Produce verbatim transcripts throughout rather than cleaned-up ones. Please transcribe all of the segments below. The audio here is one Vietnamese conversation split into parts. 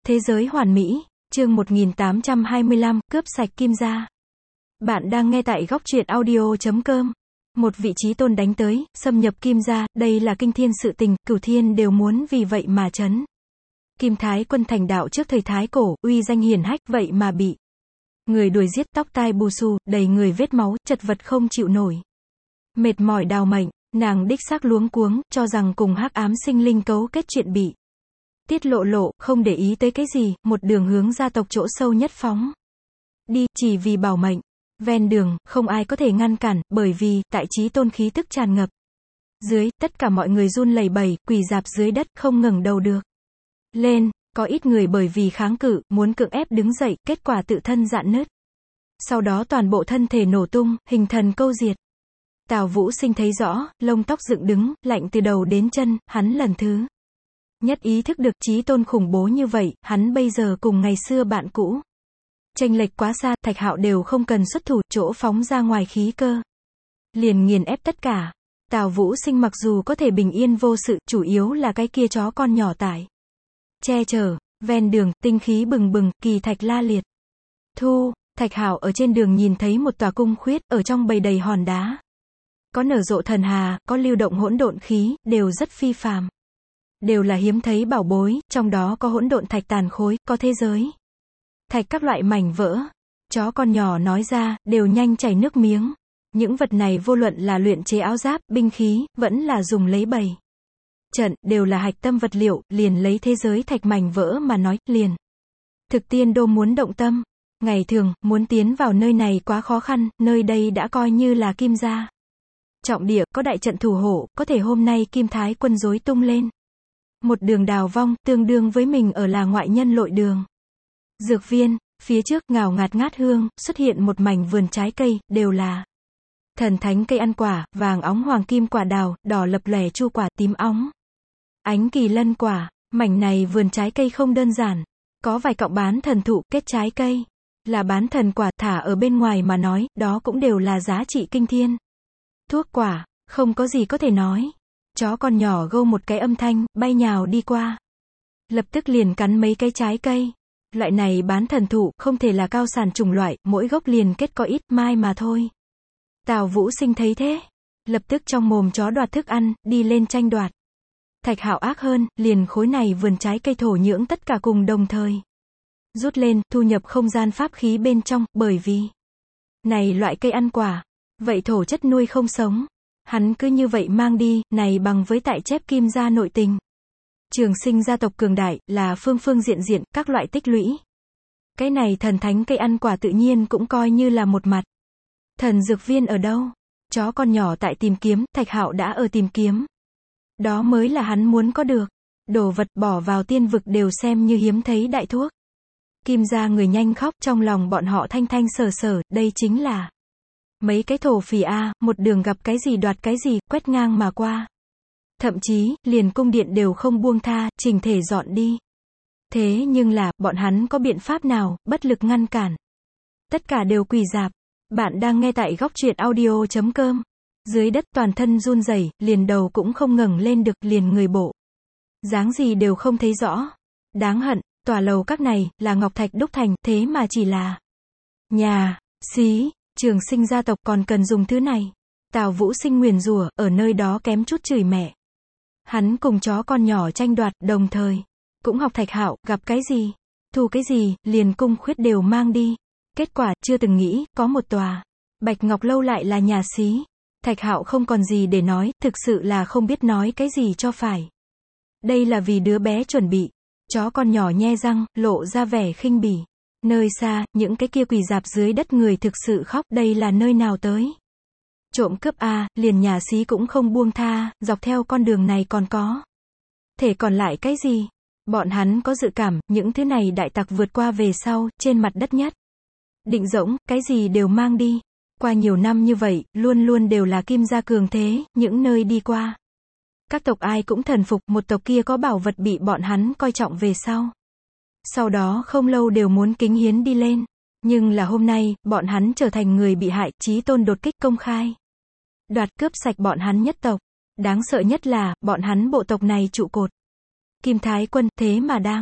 Thế giới hoàn mỹ, chương một nghìn tám trăm hai mươi lăm, cướp sạch Kim gia. Bạn đang nghe tại góc truyện audio chấm com. Một vị trí tôn đánh tới, xâm nhập Kim gia, đây là kinh thiên sự tình, cửu thiên đều muốn vì vậy mà chấn. Kim Thái Quân thành đạo trước thời Thái Cổ, uy danh hiển hách, vậy mà bị người đuổi giết, tóc tai bù xù, đầy người vết máu, chật vật không chịu nổi. Mệt mỏi đào mệnh, nàng đích xác luống cuống, cho rằng cùng hắc ám sinh linh cấu kết chuyện bị tiết lộ lộ, không để ý tới cái gì, một đường hướng gia tộc chỗ sâu nhất phóng đi, chỉ vì bảo mệnh. Ven đường, không ai có thể ngăn cản, bởi vì, tại chí tôn khí tức tràn ngập dưới, tất cả mọi người run lẩy bẩy, quỳ rạp dưới đất, không ngẩng đầu được lên. Có ít người bởi vì kháng cự, muốn cưỡng ép đứng dậy, kết quả tự thân rạn nứt. Sau đó toàn bộ thân thể nổ tung, hình thần câu diệt. Tào Vũ Sinh thấy rõ, lông tóc dựng đứng, lạnh từ đầu đến chân, hắn lần thứ nhất ý thức được chí tôn khủng bố như vậy, hắn bây giờ cùng ngày xưa bạn cũ chênh lệch quá xa, Thạch Hạo đều không cần xuất thủ, chỗ phóng ra ngoài khí cơ liền nghiền ép tất cả. Tào Vũ Sinh mặc dù có thể bình yên vô sự, chủ yếu là cái kia chó con nhỏ tải che chở. Ven đường, tinh khí bừng bừng, kỳ thạch la liệt. Thu, Thạch Hạo ở trên đường nhìn thấy một tòa cung khuyết, ở trong bầy đầy hòn đá. Có nở rộ thần hà, có lưu động hỗn độn khí, đều rất phi phàm. Đều là hiếm thấy bảo bối, trong đó có hỗn độn thạch tàn khối, có thế giới thạch các loại mảnh vỡ. Chó con nhỏ nói ra, đều nhanh chảy nước miếng. Những vật này vô luận là luyện chế áo giáp, binh khí, vẫn là dùng lấy bày trận, đều là hạch tâm vật liệu, liền lấy thế giới thạch mảnh vỡ mà nói, liền. Thực tiên đô muốn động tâm. Ngày thường, muốn tiến vào nơi này quá khó khăn, nơi đây đã coi như là Kim gia trọng địa, có đại trận thủ hộ, có thể hôm nay Kim Thái Quân rối tung lên một đường đào vong, tương đương với mình ở là ngoại nhân lội đường. Dược viên, phía trước, ngào ngạt ngát hương, xuất hiện một mảnh vườn trái cây, đều là thần thánh cây ăn quả, vàng óng hoàng kim quả đào, đỏ lập lòe chu quả, tím óng ánh kỳ lân quả. Mảnh này vườn trái cây không đơn giản, có vài cọng bán thần thụ, kết trái cây là bán thần quả, thả ở bên ngoài mà nói, đó cũng đều là giá trị kinh thiên. Thuốc quả, không có gì có thể nói. Chó con nhỏ gâu một cái âm thanh, bay nhào đi qua. Lập tức liền cắn mấy cái trái cây. Loại này bán thần thụ, không thể là cao sản chủng loại, mỗi gốc liền kết có ít mai mà thôi. Tào Vũ Sinh thấy thế, lập tức trong mồm chó đoạt thức ăn, đi lên tranh đoạt. Thạch Hạo ác hơn, liền khối này vườn trái cây thổ nhưỡng tất cả cùng đồng thời rút lên, thu nhập không gian pháp khí bên trong, bởi vì này loại cây ăn quả, vậy thổ chất nuôi không sống. Hắn cứ như vậy mang đi, này bằng với tại chép Kim gia nội tình. Trường sinh gia tộc cường đại, là phương phương diện diện, các loại tích lũy. Cái này thần thánh cây ăn quả tự nhiên cũng coi như là một mặt. Thần dược viên ở đâu? Chó con nhỏ tại tìm kiếm, Thạch Hạo đã ở tìm kiếm. Đó mới là hắn muốn có được. Đồ vật bỏ vào tiên vực đều xem như hiếm thấy đại thuốc. Kim gia người nhanh khóc, trong lòng bọn họ thanh thanh sở sở, đây chính là mấy cái thổ phỉ a, một đường gặp cái gì đoạt cái gì, quét ngang mà qua. Thậm chí, liền cung điện đều không buông tha, chỉnh thể dọn đi. Thế nhưng là, bọn hắn có biện pháp nào, bất lực ngăn cản. Tất cả đều quỳ rạp. Bạn đang nghe tại góc truyện audio chấm com. Dưới đất toàn thân run rẩy, liền đầu cũng không ngẩng lên được, liền người bộ dáng gì đều không thấy rõ. Đáng hận, tòa lầu các này, là ngọc thạch đúc thành, thế mà chỉ là nhà, xí, Trường sinh gia tộc còn cần dùng thứ này. Tào Vũ Sinh nguyền rủa, ở nơi đó kém chút chửi mẹ. Hắn cùng chó con nhỏ tranh đoạt, đồng thời cũng học Thạch Hạo, gặp cái gì, thu cái gì, liền cung khuyết đều mang đi. Kết quả, chưa từng nghĩ, có một tòa Bạch Ngọc lâu lại là nhà xí. Thạch Hạo không còn gì để nói, thực sự là không biết nói cái gì cho phải. Đây là vì đứa bé chuẩn bị. Chó con nhỏ nhe răng, lộ ra vẻ khinh bỉ. Nơi xa, những cái kia quỳ rạp dưới đất người thực sự khóc, đây là nơi nào tới? Trộm cướp a, liền nhà xí cũng không buông tha, dọc theo con đường này còn có thể còn lại cái gì? Bọn hắn có dự cảm, những thứ này đại tặc vượt qua về sau, trên mặt đất nhất định rỗng, cái gì đều mang đi. Qua nhiều năm như vậy, luôn luôn đều là Kim gia cường thế, những nơi đi qua. Các tộc ai cũng thần phục, một tộc kia có bảo vật bị bọn hắn coi trọng về sau. Sau đó không lâu đều muốn kính hiến đi lên. Nhưng là hôm nay, bọn hắn trở thành người bị hại, chí tôn đột kích công khai. Đoạt cướp sạch bọn hắn nhất tộc. Đáng sợ nhất là, bọn hắn bộ tộc này trụ cột Kim Thái Quân, thế mà đang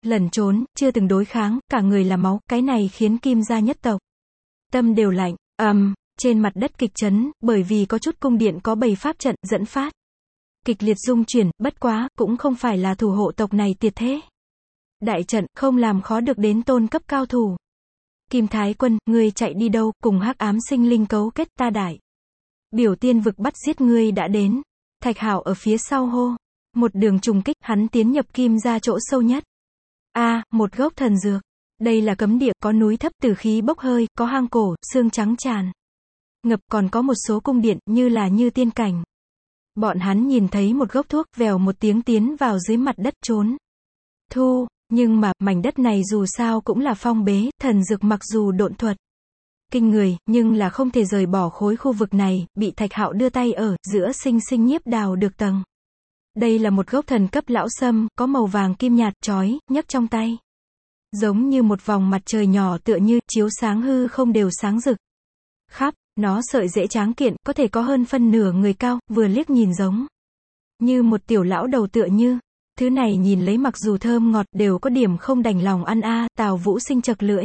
lẩn trốn, chưa từng đối kháng, cả người là máu, cái này khiến Kim gia nhất tộc tâm đều lạnh. ầm, um, trên mặt đất kịch chấn, bởi vì có chút cung điện có bày pháp trận, dẫn phát kịch liệt rung chuyển, bất quá, cũng không phải là thủ hộ tộc này tiệt thế. Đại trận, không làm khó được đến tôn cấp cao thủ. Kim Thái Quân, ngươi chạy đi đâu, cùng hắc ám sinh linh cấu kết, ta đại biểu tiên vực bắt giết ngươi đã đến. Thạch Hạo ở phía sau hô. Một đường trùng kích, hắn tiến nhập Kim gia chỗ sâu nhất. A, à, một gốc thần dược. Đây là cấm địa, có núi thấp tử khí bốc hơi, có hang cổ, xương trắng tràn ngập, còn có một số cung điện, như là như tiên cảnh. Bọn hắn nhìn thấy một gốc thuốc, vèo một tiếng tiến vào dưới mặt đất trốn thu, nhưng mà, mảnh đất này dù sao cũng là phong bế, thần dược mặc dù độn thuật kinh người, nhưng là không thể rời bỏ khối khu vực này, bị Thạch Hạo đưa tay ở, giữa sinh sinh nhiếp đào được tầng. Đây là một gốc thần cấp lão sâm, có màu vàng kim nhạt, chói, nhấc trong tay. Giống như một vòng mặt trời nhỏ tựa như, chiếu sáng hư không đều sáng rực. Khắp, nó sợi rễ tráng kiện, có thể có hơn phân nửa người cao, vừa liếc nhìn giống như một tiểu lão đầu tựa như. Thứ này nhìn lấy mặc dù thơm ngọt, đều có điểm không đành lòng ăn a. Tào Vũ Sinh chật lưỡi.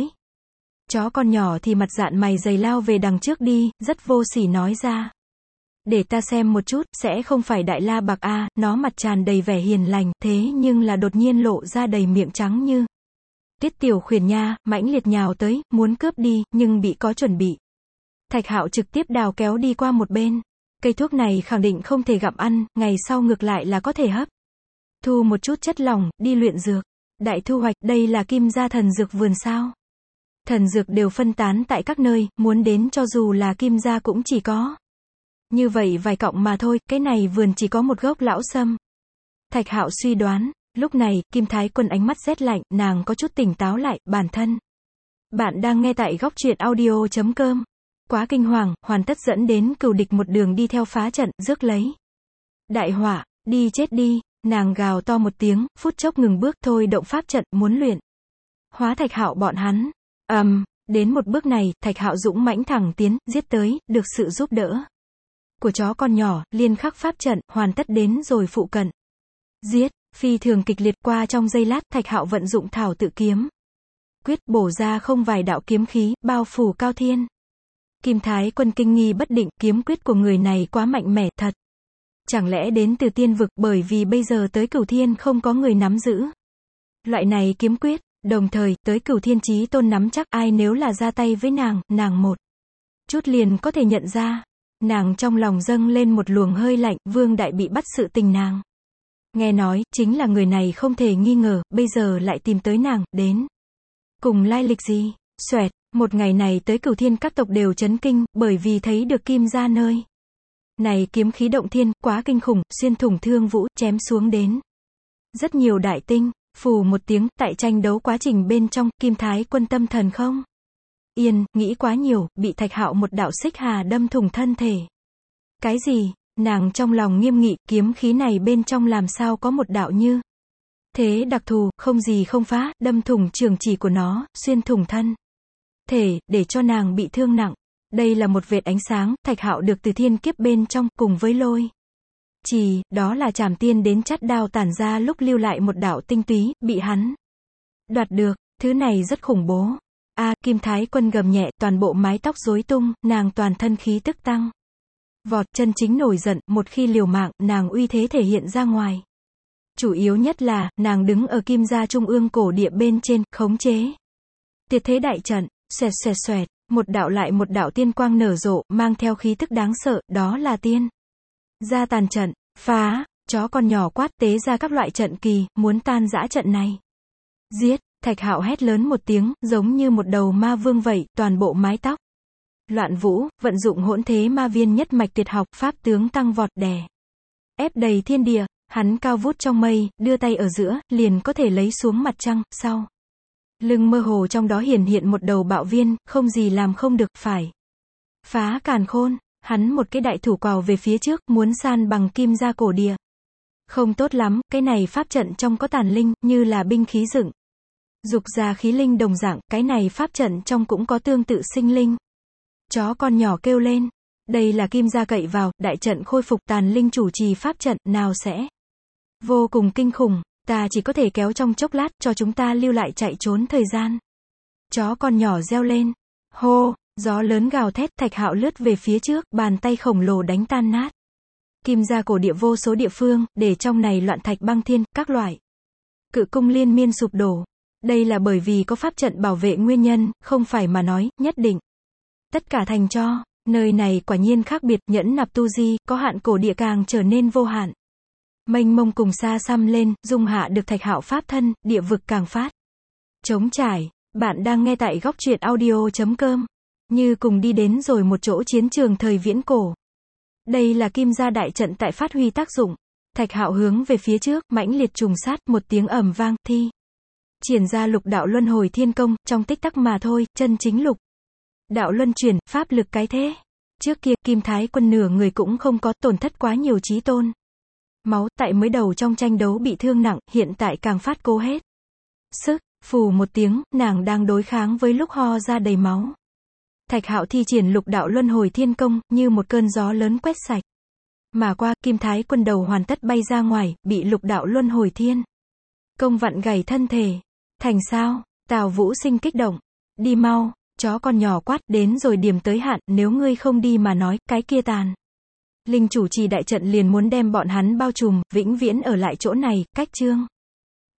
Chó con nhỏ thì mặt dạn mày dày lao về đằng trước đi, rất vô sỉ nói ra. Để ta xem một chút, sẽ không phải đại la bạc a. Nó mặt tràn đầy vẻ hiền lành, thế nhưng là đột nhiên lộ ra đầy miệng trắng như Tiết Tiểu Khuyển nha, mãnh liệt nhào tới, muốn cướp đi, nhưng bị có chuẩn bị. Thạch Hạo trực tiếp đào kéo đi qua một bên. Cây thuốc này khẳng định không thể gặm ăn, ngày sau ngược lại là có thể hấp thu một chút chất lỏng, đi luyện dược. Đại thu hoạch, đây là Kim gia thần dược vườn sao. Thần dược đều phân tán tại các nơi, muốn đến cho dù là Kim gia cũng chỉ có như vậy vài cọng mà thôi, cái này vườn chỉ có một gốc lão sâm. Thạch Hạo suy đoán, lúc này, Kim Thái Quân ánh mắt rét lạnh, nàng có chút tỉnh táo lại, bản thân. Bạn đang nghe tại góc truyện audio chấm com. Quá kinh hoàng, hoàn tất dẫn đến cừu địch một đường đi theo phá trận, rước lấy đại họa, đi chết đi. Nàng gào to một tiếng, phút chốc ngừng bước, thôi động pháp trận, muốn luyện hóa Thạch Hạo bọn hắn. ầm, um, đến một bước này, Thạch Hạo dũng mãnh thẳng tiến, giết tới, được sự giúp đỡ của chó con nhỏ, liên khắc pháp trận, hoàn tất đến rồi phụ cận. Giết, phi thường kịch liệt, qua trong giây lát, Thạch Hạo vận dụng thảo tự kiếm quyết, bổ ra không vài đạo kiếm khí, bao phủ cao thiên. Kim Thái Quân kinh nghi bất định, kiếm quyết của người này quá mạnh mẽ, thật. Chẳng lẽ đến từ tiên vực, bởi vì bây giờ tới Cửu Thiên không có người nắm giữ loại này kiếm quyết, đồng thời, tới Cửu Thiên Chí Tôn nắm chắc, ai nếu là ra tay với nàng, nàng một chút liền có thể nhận ra. Nàng trong lòng dâng lên một luồng hơi lạnh, Vương Đại bị bắt sự tình nàng nghe nói, chính là người này không thể nghi ngờ, bây giờ lại tìm tới nàng, đến cùng lai lịch gì. Xoẹt, một ngày này tới Cửu Thiên các tộc đều chấn kinh, bởi vì thấy được Kim gia nơi này kiếm khí động thiên, quá kinh khủng, xuyên thủng thương vũ, chém xuống đến rất nhiều đại tinh. Phù một tiếng, tại tranh đấu quá trình bên trong, Kim Thái Quân tâm thần không yên, nghĩ quá nhiều, bị Thạch Hạo một đạo xích hà đâm thủng thân thể. Cái gì? Nàng trong lòng nghiêm nghị, kiếm khí này bên trong làm sao có một đạo như thế đặc thù, không gì không phá, đâm thủng trường chỉ của nó, xuyên thủng thân thể, để cho nàng bị thương nặng. Đây là một vệt ánh sáng, Thạch Hạo được từ thiên kiếp bên trong, cùng với lôi chỉ, đó là Trảm Tiên đến chát đao tản ra lúc lưu lại một đạo tinh túy, bị hắn đoạt được. Thứ này rất khủng bố. A, à, Kim Thái Quân gầm nhẹ, toàn bộ mái tóc rối tung, nàng toàn thân khí tức tăng vọt, chân chính nổi giận, một khi liều mạng, nàng uy thế thể hiện ra ngoài. Chủ yếu nhất là, nàng đứng ở Kim gia trung ương cổ địa bên trên, khống chế tiệt thế đại trận. Xoẹt xoẹt xoẹt, một đạo lại một đạo tiên quang nở rộ, mang theo khí tức đáng sợ, đó là tiên gia tàn trận. Phá, chó con nhỏ quát, tế ra các loại trận kỳ, muốn tan rã trận này. Giết, Thạch Hạo hét lớn một tiếng, giống như một đầu ma vương vậy, toàn bộ mái tóc loạn vũ, vận dụng hỗn thế ma viên nhất mạch tuyệt học, pháp tướng tăng vọt, đè ép đầy thiên địa. Hắn cao vút trong mây, đưa tay ở giữa, liền có thể lấy xuống mặt trăng. Sau lưng mơ hồ trong đó hiển hiện một đầu bạo viên, không gì làm không được, phải phá càn khôn. Hắn một cái đại thủ quào về phía trước, muốn san bằng Kim gia cổ địa. Không tốt lắm, cái này pháp trận trong có tàn linh, như là binh khí dựng dục ra khí linh đồng dạng, cái này pháp trận trong cũng có tương tự sinh linh. Chó con nhỏ kêu lên, đây là Kim gia cậy vào, đại trận khôi phục, tàn linh chủ trì pháp trận, nào sẽ vô cùng kinh khủng. Ta chỉ có thể kéo trong chốc lát, cho chúng ta lưu lại chạy trốn thời gian. Chó con nhỏ reo lên. Hô, gió lớn gào thét, Thạch Hạo lướt về phía trước, bàn tay khổng lồ đánh tan nát Kim gia cổ địa vô số địa phương, để trong này loạn thạch băng thiên, các loại cự cung liên miên sụp đổ. Đây là bởi vì có pháp trận bảo vệ nguyên nhân, không phải mà nói, nhất định. Tất cả thành cho, nơi này quả nhiên khác biệt, nhẫn nạp tu di, có hạn cổ địa càng trở nên vô hạn. Mênh mông cùng xa xăm lên, dung hạ được Thạch Hạo pháp thân, địa vực càng phát trống trải. Bạn đang nghe tại góc truyện audio chấm com. Như cùng đi đến rồi một chỗ chiến trường thời viễn cổ. Đây là Kim gia đại trận tại phát huy tác dụng. Thạch Hạo hướng về phía trước, mãnh liệt trùng sát, một tiếng ầm vang, thi triển ra lục đạo luân hồi thiên công, trong tích tắc mà thôi, chân chính lục đạo luân chuyển, pháp lực cái thế. Trước kia, Kim Thái Quân nửa người cũng không có, tổn thất quá nhiều chí tôn máu, tại mới đầu trong tranh đấu bị thương nặng, hiện tại càng phát cố hết sức. Phù một tiếng, nàng đang đối kháng với lúc ho ra đầy máu. Thạch Hạo thi triển lục đạo luân hồi thiên công, như một cơn gió lớn quét sạch mà qua. Kim Thái Quân đầu hoàn tất bay ra ngoài, bị lục đạo luân hồi thiên công vặn gãy thân thể. Thành sao? Tào Vũ Sinh kích động. Đi mau, chó con nhỏ quát, đến rồi điểm tới hạn, nếu ngươi không đi mà nói, cái kia tàn linh chủ trì đại trận liền muốn đem bọn hắn bao trùm, vĩnh viễn ở lại chỗ này. Cách chương